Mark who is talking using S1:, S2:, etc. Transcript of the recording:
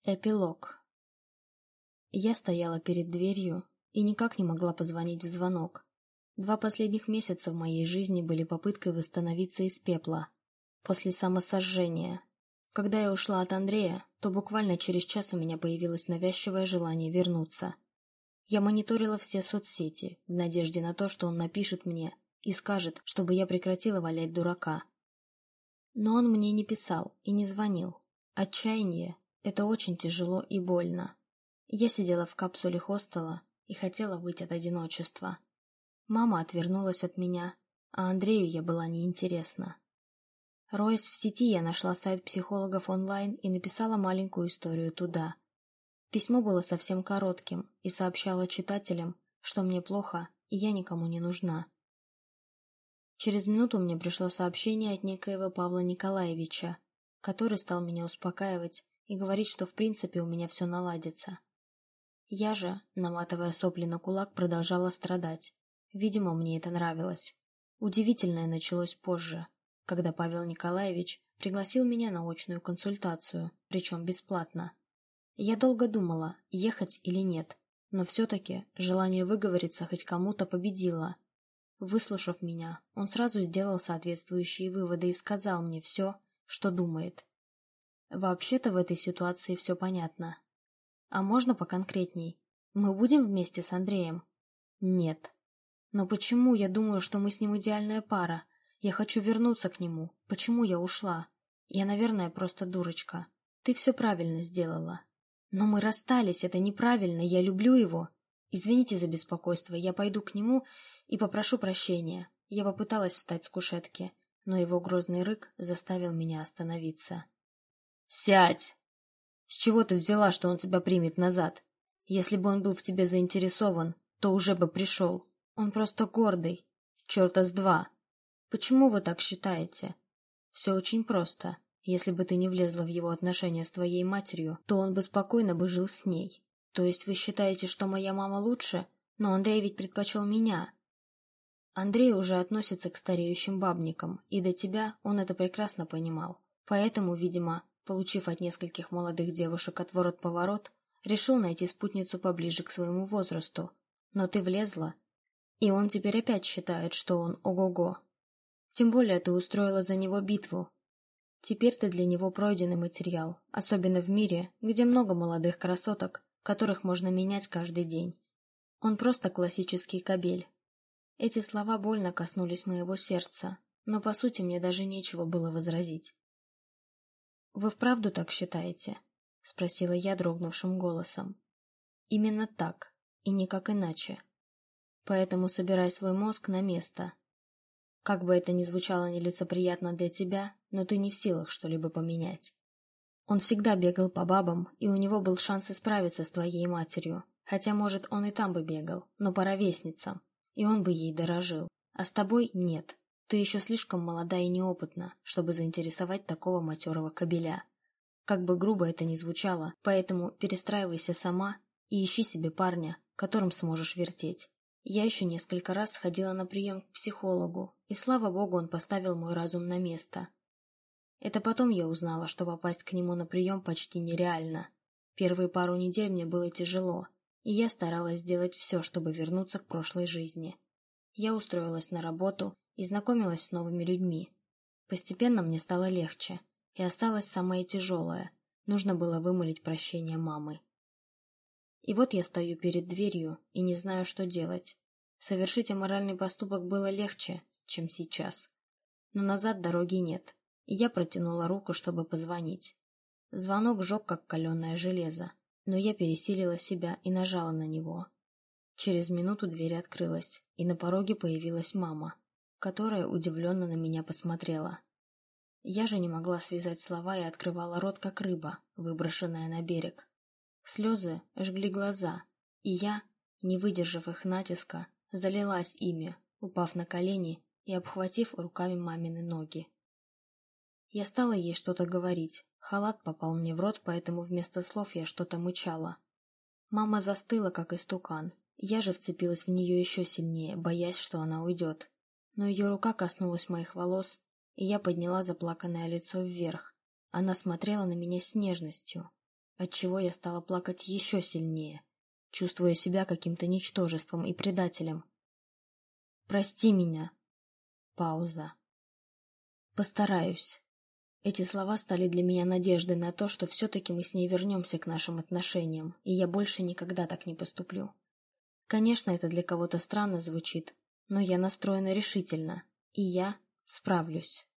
S1: Эпилог. Я стояла перед дверью и никак не могла позвонить в звонок. 2 последних месяца в моей жизни были попыткой восстановиться из пепла, после самосожжения. Когда я ушла от Андрея, то буквально через час у меня появилось навязчивое желание вернуться. Я мониторила все соцсети, в надежде на то, что он напишет мне и скажет, чтобы я прекратила валять дурака. Но он мне не писал и не звонил. Отчаяние — это очень тяжело и больно. Я сидела в капсуле хостела и хотела выйти от одиночества. Мама отвернулась от меня, а Андрею я была неинтересна. Роясь в сети, я нашла сайт психологов онлайн и написала маленькую историю туда. Письмо было совсем коротким и сообщало читателям, что мне плохо и я никому не нужна. Через минуту мне пришло сообщение от некоего Павла Николаевича, который стал меня успокаивать и говорить, что в принципе у меня все наладится. Я же, наматывая сопли на кулак, продолжала страдать. Видимо, мне это нравилось. Удивительное началось позже, когда Павел Николаевич пригласил меня на очную консультацию, причем бесплатно. Я долго думала, ехать или нет, но все-таки желание выговориться хоть кому-то победило. Выслушав меня, он сразу сделал соответствующие выводы и сказал мне все, что думает. Вообще-то в этой ситуации все понятно. А можно поконкретней? Мы будем вместе с Андреем? Нет. Но почему я думаю, что мы с ним идеальная пара? Я хочу вернуться к нему. Почему я ушла? Я, наверное, просто дурочка. Ты все правильно сделала. Но мы расстались, это неправильно, я люблю его. Извините за беспокойство, я пойду к нему и попрошу прощения. Я попыталась встать с кушетки, но его грозный рык заставил меня остановиться. «Сядь! С чего ты взяла, что он тебя примет назад? Если бы он был в тебе заинтересован, то уже бы пришел. Он просто гордый. Черта с два. Почему вы так считаете? Все очень просто. Если бы ты не влезла в его отношения с твоей матерью, то он бы спокойно бы жил с ней. То есть вы считаете, что моя мама лучше? Но Андрей ведь предпочел меня». Андрей уже относится к стареющим бабникам, и до тебя он это прекрасно понимал. Поэтому, видимо, получив от нескольких молодых девушек отворот-поворот, решил найти спутницу поближе к своему возрасту. Но ты влезла, и он теперь опять считает, что он ого-го. Тем более ты устроила за него битву. Теперь ты для него пройденный материал, особенно в мире, где много молодых красоток, которых можно менять каждый день. Он просто классический кобель. Эти слова больно коснулись моего сердца, но по сути мне даже нечего было возразить. «Вы вправду так считаете?» — спросила я дрогнувшим голосом. «Именно так, и никак иначе. Поэтому собирай свой мозг на место. Как бы это ни звучало нелицеприятно для тебя, но ты не в силах что-либо поменять. Он всегда бегал по бабам, и у него был шанс исправиться с твоей матерью, хотя, может, он и там бы бегал, но по ровесницам, и он бы ей дорожил. А с тобой нет. Ты еще слишком молода и неопытна, чтобы заинтересовать такого матерого кобеля. Как бы грубо это ни звучало, поэтому перестраивайся сама и ищи себе парня, которым сможешь вертеть. Я еще несколько раз ходила на прием к психологу, и, слава богу, он поставил мой разум на место. Это потом я узнала, что попасть к нему на прием почти нереально. Первые пару недель мне было тяжело, и я старалась сделать все, чтобы вернуться к прошлой жизни. Я устроилась на работу и знакомилась с новыми людьми. Постепенно мне стало легче, и осталось самое тяжелое. Нужно было вымолить прощение мамы. И вот я стою перед дверью и не знаю, что делать. Совершить аморальный поступок было легче, чем сейчас. Но назад дороги нет, и я протянула руку, чтобы позвонить. Звонок жег, как каленое железо, но я пересилила себя и нажала на него. Через минуту дверь открылась, и на пороге появилась мама, которая удивленно на меня посмотрела. Я же не могла связать слова и открывала рот, как рыба, выброшенная на берег. Слезы жгли глаза, и я, не выдержав их натиска, залилась ими, упав на колени и обхватив руками мамины ноги. Я стала ей что-то говорить, халат попал мне в рот, поэтому вместо слов я что-то мычала. Мама застыла, как истукан, я же вцепилась в нее еще сильнее, боясь, что она уйдет. Но ее рука коснулась моих волос, и я подняла заплаканное лицо вверх. Она смотрела на меня с нежностью. отчего я стала плакать еще сильнее, чувствуя себя каким-то ничтожеством и предателем. «Прости меня». Пауза. «Постараюсь». Эти слова стали для меня надеждой на то, что все-таки мы с ней вернемся к нашим отношениям, и я больше никогда так не поступлю. Конечно, это для кого-то странно звучит, но я настроена решительно, и я справлюсь.